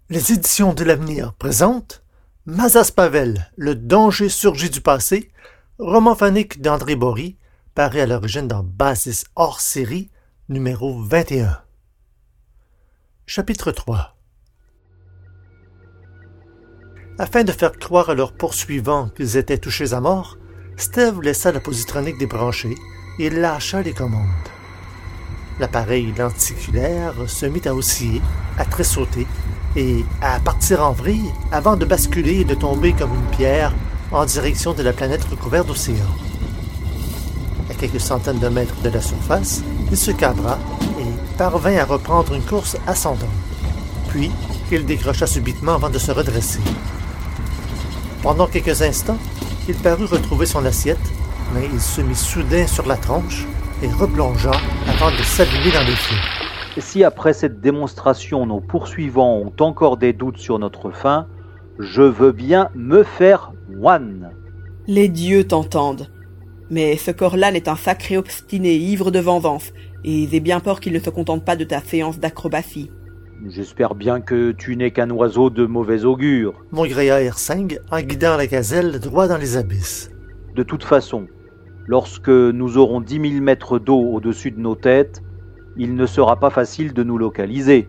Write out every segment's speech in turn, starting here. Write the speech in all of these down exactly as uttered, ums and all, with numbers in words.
Les éditions de l'Avenir présentent Mazas Pavel, le danger surgit du passé, roman phonique d'André Bory, paru à l'origine dans Basis hors série, numéro vingt et un. Chapitre trois. Afin de faire croire à leurs poursuivants qu'ils étaient touchés à mort, Steve laissa la positronique débranchée et lâcha les commandes. L'appareil lenticulaire se mit à osciller, à tressauter et à partir en vrille avant de basculer et de tomber comme une pierre en direction de la planète recouverte d'océan. À quelques centaines de mètres de la surface, il se cabra et parvint à reprendre une course ascendante. Puis, il décrocha subitement avant de se redresser. Pendant quelques instants, il parut retrouver son assiette, mais il se mit soudain sur la tranche et replongea avant de s'abîmer dans les flots. Si après cette démonstration nos poursuivants ont encore des doutes sur notre fin, je veux bien me faire moine. Les dieux t'entendent. Mais ce Corlan est un sacré obstiné, ivre de vengeance, et j'ai bien peur qu'il ne se contente pas de ta séance d'acrobatie. J'espère bien que tu n'es qu'un oiseau de mauvais augure. Maugréa Hirsing en guidant la gazelle droit dans les abysses. De toute façon, lorsque nous aurons dix mille mètres d'eau au-dessus de nos têtes, il ne sera pas facile de nous localiser.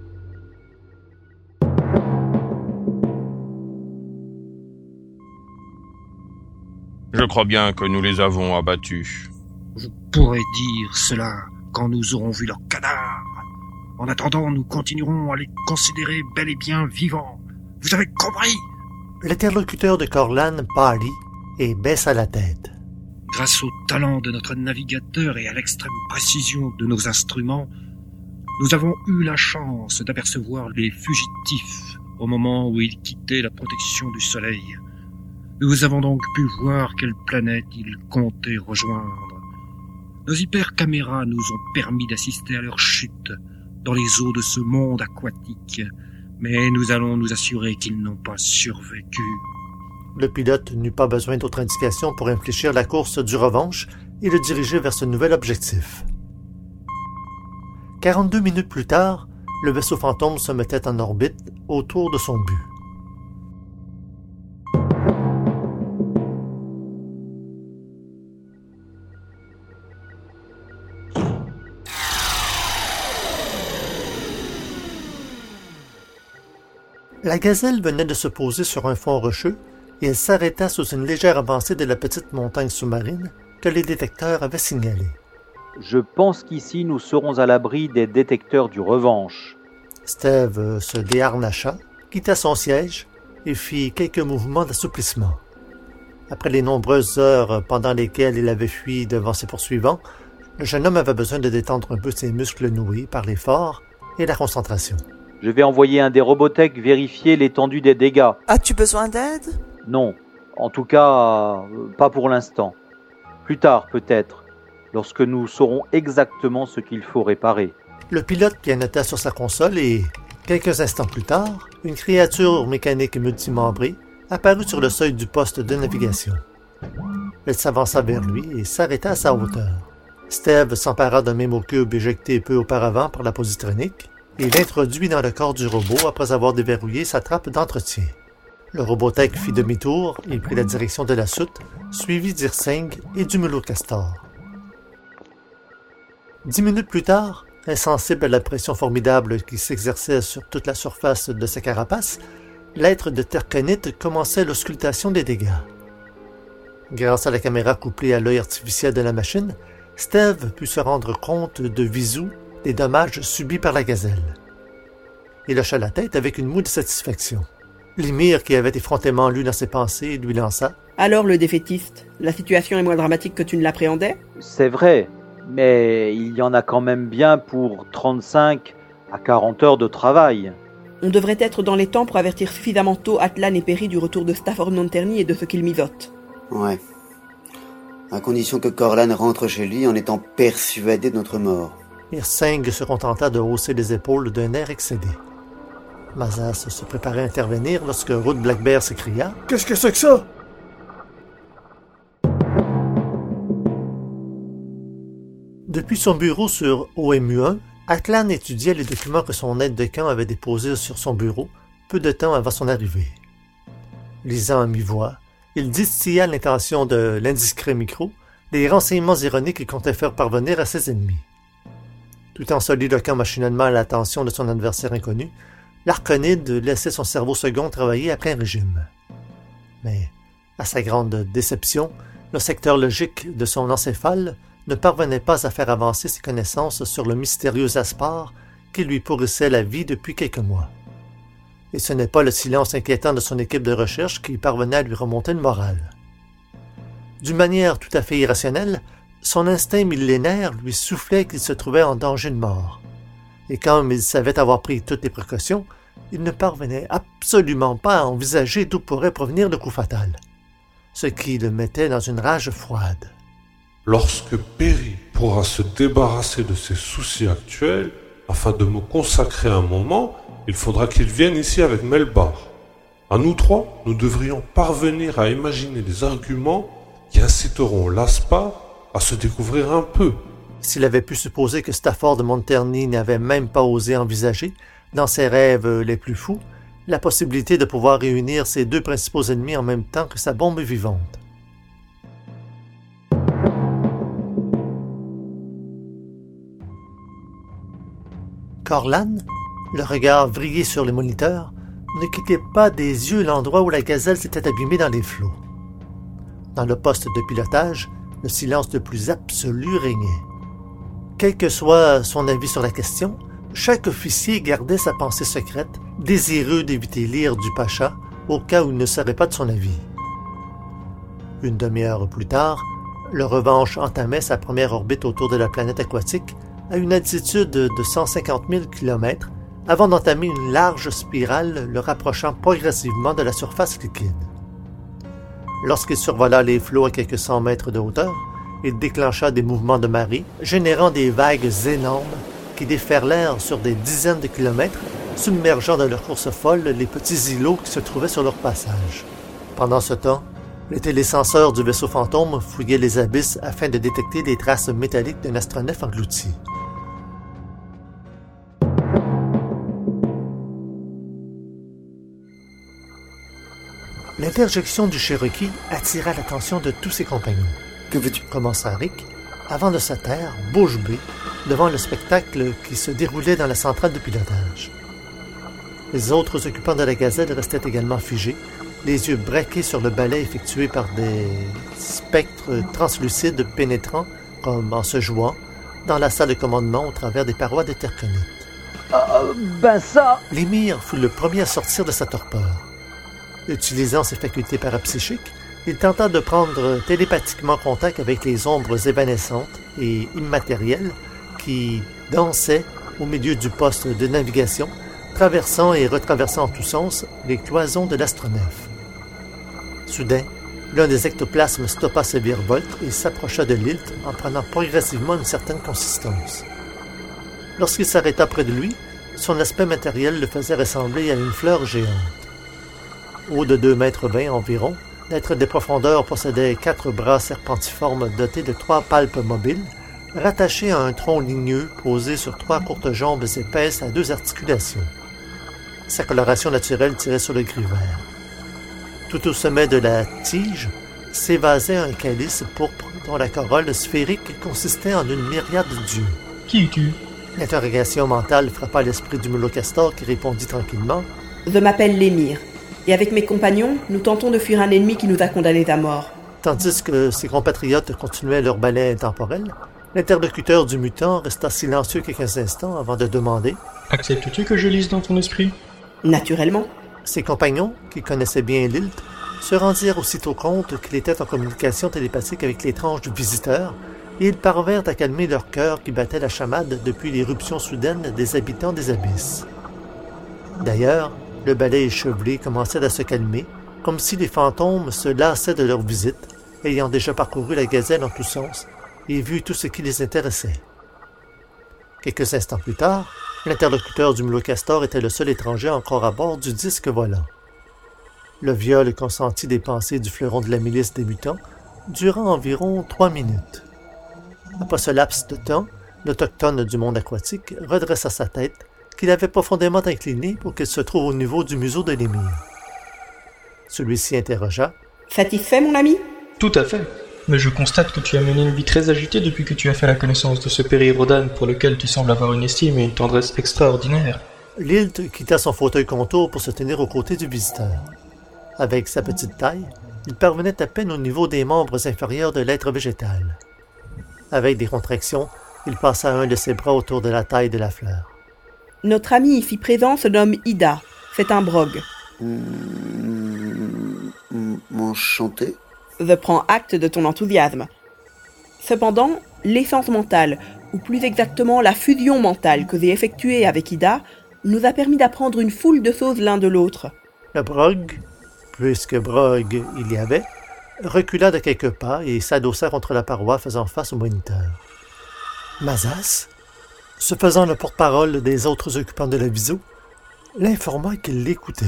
Je crois bien que nous les avons abattus. Je pourrais dire cela quand nous aurons vu leurs cadavres. En attendant, nous continuerons à les considérer bel et bien vivants. Vous avez compris? L'interlocuteur de Corlan pâlit et baissa la tête. Grâce au talent de notre navigateur et à l'extrême précision de nos instruments, nous avons eu la chance d'apercevoir les fugitifs au moment où ils quittaient la protection du soleil. Nous avons donc pu voir quelle planète ils comptaient rejoindre. Nos hypercaméras nous ont permis d'assister à leur chute dans les eaux de ce monde aquatique, mais nous allons nous assurer qu'ils n'ont pas survécu. Le pilote n'eut pas besoin d'autre indication pour infléchir la course du Revanche et le diriger vers ce nouvel objectif. quarante-deux minutes plus tard, le vaisseau fantôme se mettait en orbite autour de son but. La gazelle venait de se poser sur un fond rocheux et elle s'arrêta sous une légère avancée de la petite montagne sous-marine que les détecteurs avaient signalée. Je pense qu'ici nous serons à l'abri des détecteurs du Revanche. Steve se déharnacha, quitta son siège et fit quelques mouvements d'assouplissement. Après les nombreuses heures pendant lesquelles il avait fui devant ses poursuivants, le jeune homme avait besoin de détendre un peu ses muscles noués par l'effort et la concentration. Je vais envoyer un des Robotech vérifier l'étendue des dégâts. As-tu besoin d'aide? Non, en tout cas, euh, pas pour l'instant. Plus tard, peut-être, lorsque nous saurons exactement ce qu'il faut réparer. Le pilote pianotta sur sa console et, quelques instants plus tard, une créature mécanique multimembrée apparut sur le seuil du poste de navigation. Elle s'avança vers lui et s'arrêta à sa hauteur. Steve s'empara d'un mémocube éjecté peu auparavant par la positronique et l'introduit dans le corps du robot après avoir déverrouillé sa trappe d'entretien. Le Robotech fit demi-tour et prit la direction de la soute, suivi d'Hirsing et du mulot castor. Dix minutes plus tard, insensible à la pression formidable qui s'exerçait sur toute la surface de sa carapace, l'être de Tercanite commençait l'auscultation des dégâts. Grâce à la caméra couplée à l'œil artificiel de la machine, Steve put se rendre compte de visu des dommages subis par la gazelle. Il hocha la tête avec une moue de satisfaction. Limir, qui avait effrontément lu dans ses pensées, lui lança « Alors le défaitiste, la situation est moins dramatique que tu ne l'appréhendais? C'est vrai, mais il y en a quand même bien pour trente-cinq à quarante heures de travail. On devrait être dans les temps pour avertir suffisamment tôt Atlan et Perry du retour de Stafford Monterney et de ce qu'il mijote. Ouais. À condition que Corlan rentre chez lui en étant persuadé de notre mort. » Hirsing se contenta de hausser les épaules d'un air excédé. Mazas se préparait à intervenir lorsque Ruth Blackbear s'écria « Qu'est-ce que c'est que ça? » Depuis son bureau sur O M U un, Atlan étudiait les documents que son aide de camp avait déposés sur son bureau peu de temps avant son arrivée. Lisant à mi-voix, il distilla l'intention de l'indiscret micro les renseignements ironiques qu'il comptait faire parvenir à ses ennemis. Tout en soliloquant machinalement à l'attention de son adversaire inconnu, l'Arconide laissait son cerveau second travailler à plein régime. Mais, à sa grande déception, le secteur logique de son encéphale ne parvenait pas à faire avancer ses connaissances sur le mystérieux Aspar qui lui pourrissait la vie depuis quelques mois. Et ce n'est pas le silence inquiétant de son équipe de recherche qui parvenait à lui remonter le moral. D'une manière tout à fait irrationnelle, son instinct millénaire lui soufflait qu'il se trouvait en danger de mort. Et comme il savait avoir pris toutes les précautions, il ne parvenait absolument pas à envisager d'où pourrait provenir le coup fatal, ce qui le mettait dans une rage froide. Lorsque Perry pourra se débarrasser de ses soucis actuels, afin de me consacrer un moment, il faudra qu'il vienne ici avec Melbar. À nous trois, nous devrions parvenir à imaginer des arguments qui inciteront l'Aspar à se découvrir un peu. S'il avait pu supposer que Stafford de Monterney n'avait même pas osé envisager, dans ses rêves les plus fous, la possibilité de pouvoir réunir ses deux principaux ennemis en même temps que sa bombe vivante. Corlan, le regard vrillé sur les moniteurs, ne quittait pas des yeux l'endroit où la gazelle s'était abîmée dans les flots. Dans le poste de pilotage, le silence le plus absolu régnait. Quel que soit son avis sur la question, chaque officier gardait sa pensée secrète, désireux d'éviter l'ire du pacha au cas où il ne serait pas de son avis. Une demi-heure plus tard, le Revanche entamait sa première orbite autour de la planète aquatique à une altitude de cent cinquante mille kilomètres avant d'entamer une large spirale le rapprochant progressivement de la surface liquide. Lorsqu'il survola les flots à quelques cent mètres de hauteur, il déclencha des mouvements de marée, générant des vagues énormes qui déferlèrent sur des dizaines de kilomètres, submergeant de leur course folle les petits îlots qui se trouvaient sur leur passage. Pendant ce temps, les télésenseurs du vaisseau fantôme fouillaient les abysses afin de détecter des traces métalliques d'un astronef englouti. L'interjection du Cherokee attira l'attention de tous ses compagnons. Que veux-tu? Commença Rick, avant de se taire, bouche bée, devant le spectacle qui se déroulait dans la centrale de pilotage. Les autres occupants de la gazelle restaient également figés, les yeux braqués sur le balai effectué par des spectres translucides pénétrant, comme en se jouant, dans la salle de commandement au travers des parois de terconite. Euh, ben ça... L'émir fut le premier à sortir de sa torpeur. Utilisant ses facultés parapsychiques, il tenta de prendre télépathiquement contact avec les ombres évanescentes et immatérielles qui dansaient au milieu du poste de navigation, traversant et retraversant en tous sens les cloisons de l'astronef. Soudain, l'un des ectoplasmes stoppa ses virevoltes et s'approcha de Lilt en prenant progressivement une certaine consistance. Lorsqu'il s'arrêta près de lui, son aspect matériel le faisait ressembler à une fleur géante. Haut de deux mètres vingt environ, l'être des profondeurs possédait quatre bras serpentiformes dotés de trois palpes mobiles, rattachés à un tronc ligneux posé sur trois courtes jambes épaisses à deux articulations. Sa coloration naturelle tirait sur le gris-vert. Tout au sommet de la tige s'évasait un calice pourpre dont la corolle sphérique consistait en une myriade d'yeux. « Qui es-tu » L'interrogation mentale frappa l'esprit du Mulocastor qui répondit tranquillement. « Je m'appelle Lémir. Et avec mes compagnons, nous tentons de fuir un ennemi qui nous a condamnés à mort. » Tandis que ses compatriotes continuaient leur balai intemporel, l'interlocuteur du mutant resta silencieux quelques instants avant de demander « Acceptes-tu que je lise dans ton esprit ?» Naturellement. Ses compagnons, qui connaissaient bien Lilt, se rendirent aussitôt compte qu'il était en communication télépathique avec l'étrange visiteur, et ils parvinrent à calmer leur cœur qui battait la chamade depuis l'éruption soudaine des habitants des abysses. D'ailleurs, le balai échevelé commençait à se calmer, comme si les fantômes se lassaient de leur visite, ayant déjà parcouru la gazelle en tous sens et vu tout ce qui les intéressait. Quelques instants plus tard, l'interlocuteur du Mulocastor était le seul étranger encore à bord du disque volant. Le viol consenti des pensées du fleuron de la milice des mutants dura environ trois minutes. Après ce laps de temps, L'autochtone du monde aquatique redressa sa tête, qu'il avait profondément inclinée pour qu'elle se trouve au niveau du museau de l'émir. Celui-ci interrogea. « Satisfait, mon ami ?»« Tout à fait. Mais je constate que tu as mené une vie très agitée depuis que tu as fait la connaissance de ce Peri Rodan pour lequel tu sembles avoir une estime et une tendresse extraordinaires. » Lilt quitta son fauteuil contour pour se tenir aux côtés du visiteur. Avec sa petite taille, il parvenait à peine au niveau des membres inférieurs de l'être végétal. Avec des contractions, il passa un de ses bras autour de la taille de la fleur. « Notre ami ici présent se nomme Ida. C'est un brog. Mmh, enchanté. Je prends acte de ton enthousiasme. Cependant, l'essence mentale, ou plus exactement la fusion mentale que j'ai effectuée avec Ida, nous a permis d'apprendre une foule de choses l'un de l'autre. » Le brog, puisque brog il y avait, recula de quelques pas et s'adossa contre la paroi faisant face au moniteur. Mazas, se faisant le porte-parole des autres occupants de la viso, l'informa qu'il l'écoutait.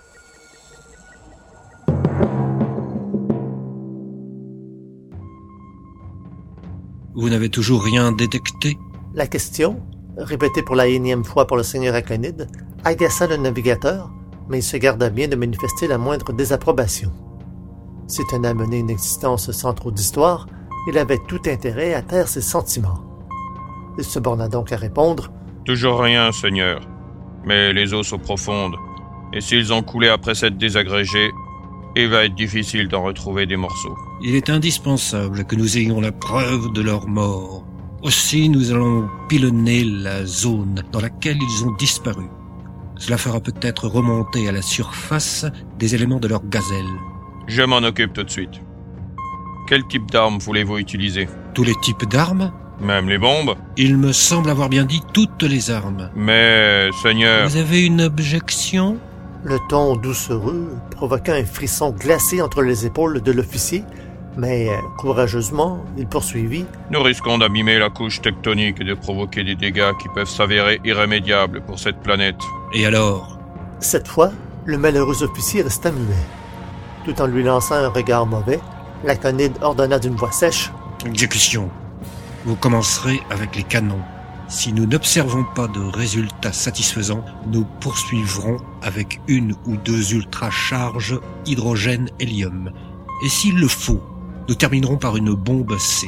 Vous n'avez toujours rien détecté? La question, répétée pour la énième fois par le seigneur Aconide, agaça le navigateur, mais il se garda bien de manifester la moindre désapprobation. Si tenait à mener une existence sans trop d'histoire, il avait tout intérêt à taire ses sentiments. Il se borna donc à répondre « Toujours rien, Seigneur. Mais les eaux sont profondes, et s'ils ont coulé après cette désagrégée, il va être difficile d'en retrouver des morceaux. » Il est indispensable que nous ayons la preuve de leur mort. Aussi, nous allons pilonner la zone dans laquelle ils ont disparu. Cela fera peut-être remonter à la surface des éléments de leur gazelle. Je m'en occupe tout de suite. Quel type d'armes voulez-vous utiliser? Tous les types d'armes? Même les bombes? Il me semble avoir bien dit toutes les armes. Mais, Seigneur... Vous avez une objection? Le ton doucereux provoqua un frisson glacé entre les épaules de l'officier, mais courageusement, il poursuivit. Nous risquons d'abîmer la couche tectonique et de provoquer des dégâts qui peuvent s'avérer irrémédiables pour cette planète. Et alors? Cette fois, le malheureux officier resta muet. Tout en lui lançant un regard mauvais, l'Aconide ordonna d'une voix sèche. Exécution. Vous commencerez avec les canons. Si nous n'observons pas de résultats satisfaisants, nous poursuivrons avec une ou deux ultra-charges hydrogène-hélium. Et s'il le faut, nous terminerons par une bombe C.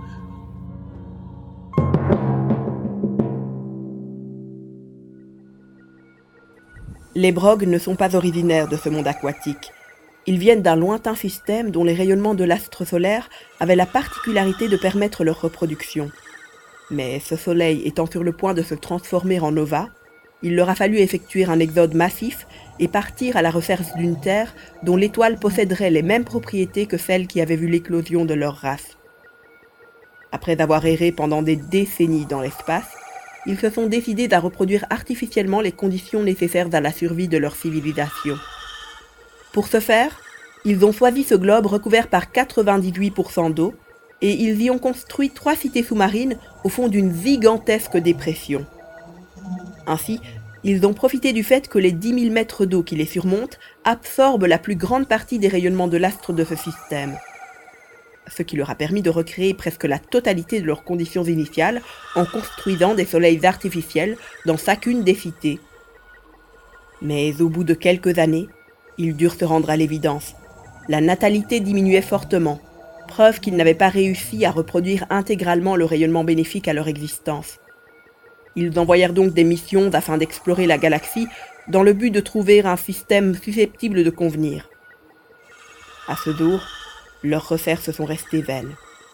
Les brogs ne sont pas originaires de ce monde aquatique. Ils viennent d'un lointain système dont les rayonnements de l'astre solaire avaient la particularité de permettre leur reproduction. Mais ce soleil étant sur le point de se transformer en nova, il leur a fallu effectuer un exode massif et partir à la recherche d'une terre dont l'étoile posséderait les mêmes propriétés que celles qui avaient vu l'éclosion de leur race. Après avoir erré pendant des décennies dans l'espace, ils se sont décidés à reproduire artificiellement les conditions nécessaires à la survie de leur civilisation. Pour ce faire, ils ont choisi ce globe recouvert par quatre-vingt-dix-huit pour cent d'eau et ils y ont construit trois cités sous-marines au fond d'une gigantesque dépression. Ainsi, ils ont profité du fait que les dix mille mètres d'eau qui les surmontent absorbent la plus grande partie des rayonnements de l'astre de ce système, ce qui leur a permis de recréer presque la totalité de leurs conditions initiales en construisant des soleils artificiels dans chacune des cités. Mais au bout de quelques années, ils durent se rendre à l'évidence. La natalité diminuait fortement, preuve qu'ils n'avaient pas réussi à reproduire intégralement le rayonnement bénéfique à leur existence. Ils envoyèrent donc des missions afin d'explorer la galaxie dans le but de trouver un système susceptible de convenir. À ce jour, leurs recherches sont restées vaines.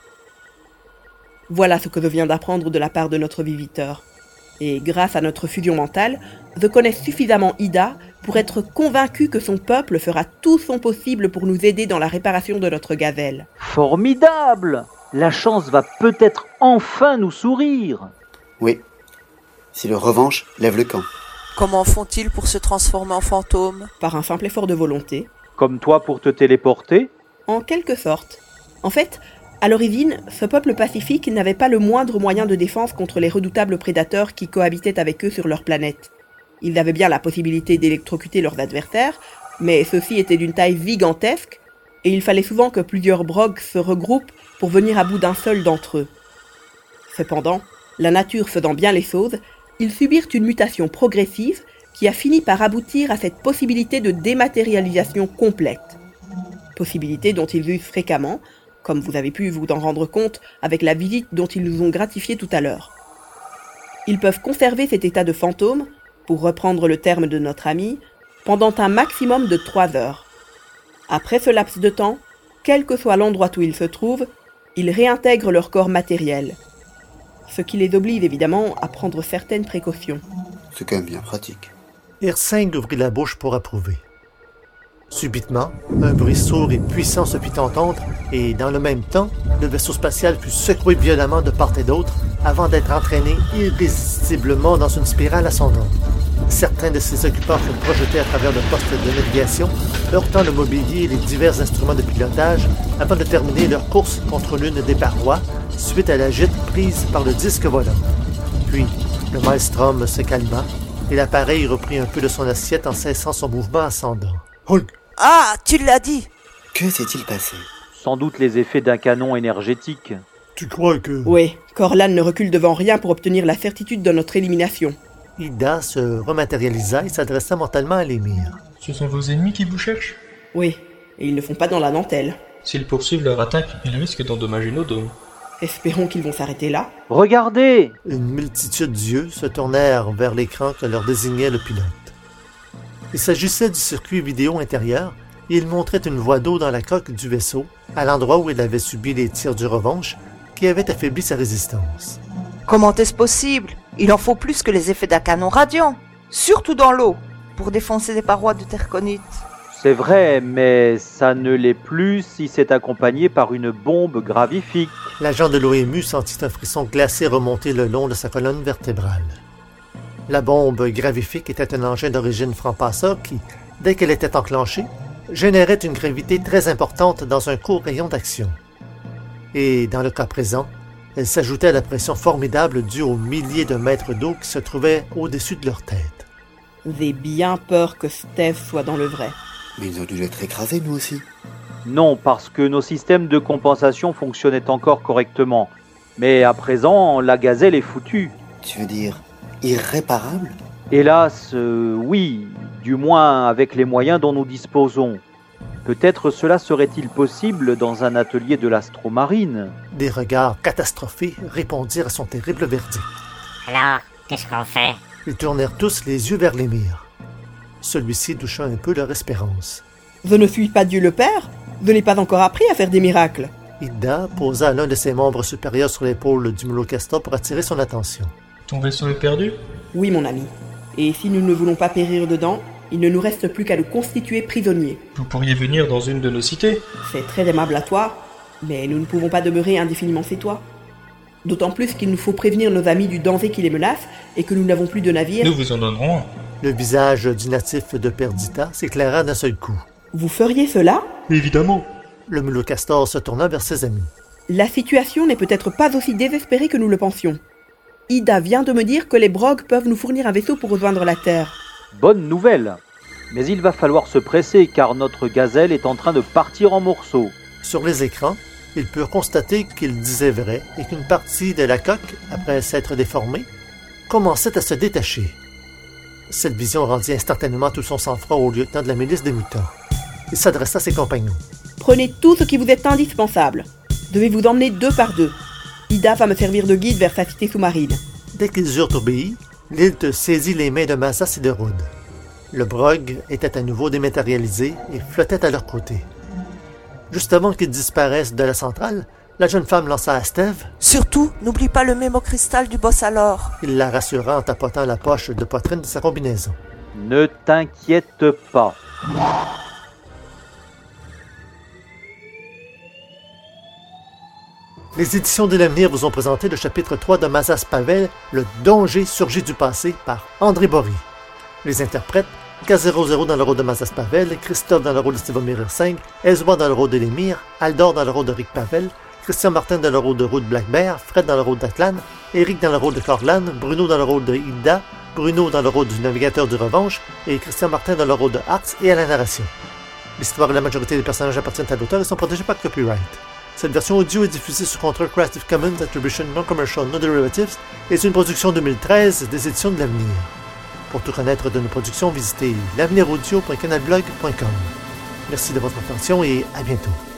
Voilà ce que je viens d'apprendre de la part de notre visiteur. Et grâce à notre fusion mentale, je connais suffisamment Ida pour être convaincu que son peuple fera tout son possible pour nous aider dans la réparation de notre gazelle. Formidable! La chance va peut-être enfin nous sourire. Oui. Si le revanche lève le camp. Comment font-ils pour se transformer en fantôme? Par un simple effort de volonté. Comme toi pour te téléporter? En quelque sorte. En fait, à l'origine, ce peuple pacifique n'avait pas le moindre moyen de défense contre les redoutables prédateurs qui cohabitaient avec eux sur leur planète. Ils avaient bien la possibilité d'électrocuter leurs adversaires, mais ceux-ci étaient d'une taille gigantesque, et il fallait souvent que plusieurs brogs se regroupent pour venir à bout d'un seul d'entre eux. Cependant, La nature faisant bien les choses, ils subirent une mutation progressive qui a fini par aboutir à cette possibilité de dématérialisation complète. Possibilité dont ils usent fréquemment, comme vous avez pu vous en rendre compte avec la visite dont ils nous ont gratifié tout à l'heure. Ils peuvent conserver cet état de fantôme, pour reprendre le terme de notre ami, pendant un maximum de trois heures. Après ce laps de temps, quel que soit l'endroit où ils se trouvent, ils réintègrent leur corps matériel. Ce qui les oblige évidemment à prendre certaines précautions. C'est quand même bien pratique. Hirsing ouvrit la bouche pour approuver. Subitement, un bruit sourd et puissant se fit entendre et, dans le même temps, le vaisseau spatial fut secoué violemment de part et d'autre avant d'être entraîné irrésistiblement dans une spirale ascendante. Certains de ses occupants furent projetés à travers le poste de navigation, heurtant le mobilier et les divers instruments de pilotage avant de terminer leur course contre l'une des parois suite à la gîte prise par le disque volant. Puis, le maelstrom se calma et l'appareil reprit un peu de son assiette en cessant son mouvement ascendant. Hulk! Ah, tu l'as dit! Que s'est-il passé? Sans doute les effets d'un canon énergétique. Tu crois que... Oui, Corlan ne recule devant rien pour obtenir la certitude de notre élimination. Ida se rematérialisa et s'adressa mentalement à l'émir. Ce sont vos ennemis qui vous cherchent? Oui, et ils ne font pas dans la dentelle. S'ils poursuivent leur attaque, ils risquent d'endommager nos dômes. Espérons qu'ils vont s'arrêter là. Regardez! Une multitude d'yeux se tournèrent vers l'écran que leur désignait le pilote. Il s'agissait du circuit vidéo intérieur et il montrait une voie d'eau dans la coque du vaisseau, à l'endroit où il avait subi les tirs du revanche qui avaient affaibli sa résistance. Comment est-ce possible? Il en faut plus que les effets d'un canon radiant, surtout dans l'eau, pour défoncer des parois de terconite. C'est vrai, mais ça ne l'est plus si c'est accompagné par une bombe gravifique. L'agent de l'O M U sentit un frisson glacé remonter le long de sa colonne vertébrale. La bombe gravifique était un engin d'origine franc-passeur qui, dès qu'elle était enclenchée, générait une gravité très importante dans un court rayon d'action. Et, dans le cas présent, elle s'ajoutait à la pression formidable due aux milliers de mètres d'eau qui se trouvaient au-dessus de leur tête. J'ai bien peur que Steve soit dans le vrai. Mais ils ont dû être écrasés, nous aussi. Non, parce que nos systèmes de compensation fonctionnaient encore correctement. Mais à présent, la gazelle est foutue. Tu veux dire irréparable? Hélas, euh, oui, du moins avec les moyens dont nous disposons. Peut-être cela serait-il possible dans un atelier de l'astromarine. Des regards catastrophés répondirent à son terrible verdict. Alors, qu'est-ce qu'on fait? Ils tournèrent tous les yeux vers l'émir. Celui-ci doucha un peu leur espérance. Je ne suis pas Dieu le Père. Je n'ai pas encore appris à faire des miracles. Ida posa l'un de ses membres supérieurs sur l'épaule du Mulocastor pour attirer son attention. Ton vaisseau est perdu? Oui, mon ami. Et si nous ne voulons pas périr dedans, il ne nous reste plus qu'à nous constituer prisonniers. Vous pourriez venir dans une de nos cités. C'est très aimable à toi, mais nous ne pouvons pas demeurer indéfiniment chez toi. D'autant plus qu'il nous faut prévenir nos amis du danger qui les menace et que nous n'avons plus de navire. Nous vous en donnerons un. Le visage du natif de Perdita s'éclaira d'un seul coup. Vous feriez cela? Évidemment. Le Mulocastor se tourna vers ses amis. La situation n'est peut-être pas aussi désespérée que nous le pensions. Ida vient de me dire que les Brogues peuvent nous fournir un vaisseau pour rejoindre la Terre. Bonne nouvelle. Mais il va falloir se presser car notre gazelle est en train de partir en morceaux. Sur les écrans, ils purent constater qu'il disait vrai et qu'une partie de la coque, après s'être déformée, commençait à se détacher. Cette vision rendit instantanément tout son sang-froid au lieutenant de la milice des mutants. Il s'adressa à ses compagnons. Prenez tout ce qui vous est indispensable. Devez vous emmener deux par deux. Ida va me servir de guide vers sa cité sous-marine. Dès qu'ils eurent obéi, Lilt saisit les mains de Mazas et de Roud. Le Brog était à nouveau dématérialisé et flottait à leur côté. Juste avant qu'ils disparaissent de la centrale, la jeune femme lança à Steve. Surtout, n'oublie pas le mémocristal du boss alors. Il la rassura en tapotant la poche de poitrine de sa combinaison. Ne t'inquiète pas. Les éditions de l'avenir vous ont présenté le chapitre trois de Mazas Pavel, Le danger surgit du passé, par André Bory. Les interprètes, K zéro zéro dans le rôle de Mazas Pavel, Christophe dans le rôle de Stevomir Hirsing, Ezwa dans le rôle de l'émir, Aldor dans le rôle de Rick Pavel, Christian Martin dans le rôle de Rude Blackbear, Fred dans le rôle d'Atlan, Eric dans le rôle de Corlan, Bruno dans le rôle de Ida, Bruno dans le rôle du navigateur du Revanche et Christian Martin dans le rôle de Arx et à la narration. L'histoire et la majorité des personnages appartiennent à l'auteur et sont protégés par copyright. Cette version audio est diffusée sous contrat Creative Commons Attribution Non-Commercial No-Derivatives et est une production deux mille treize des éditions de l'Avenir. Pour tout connaître de nos productions, visitez l'avenir audio point canalblog point com. Merci de votre attention et à bientôt.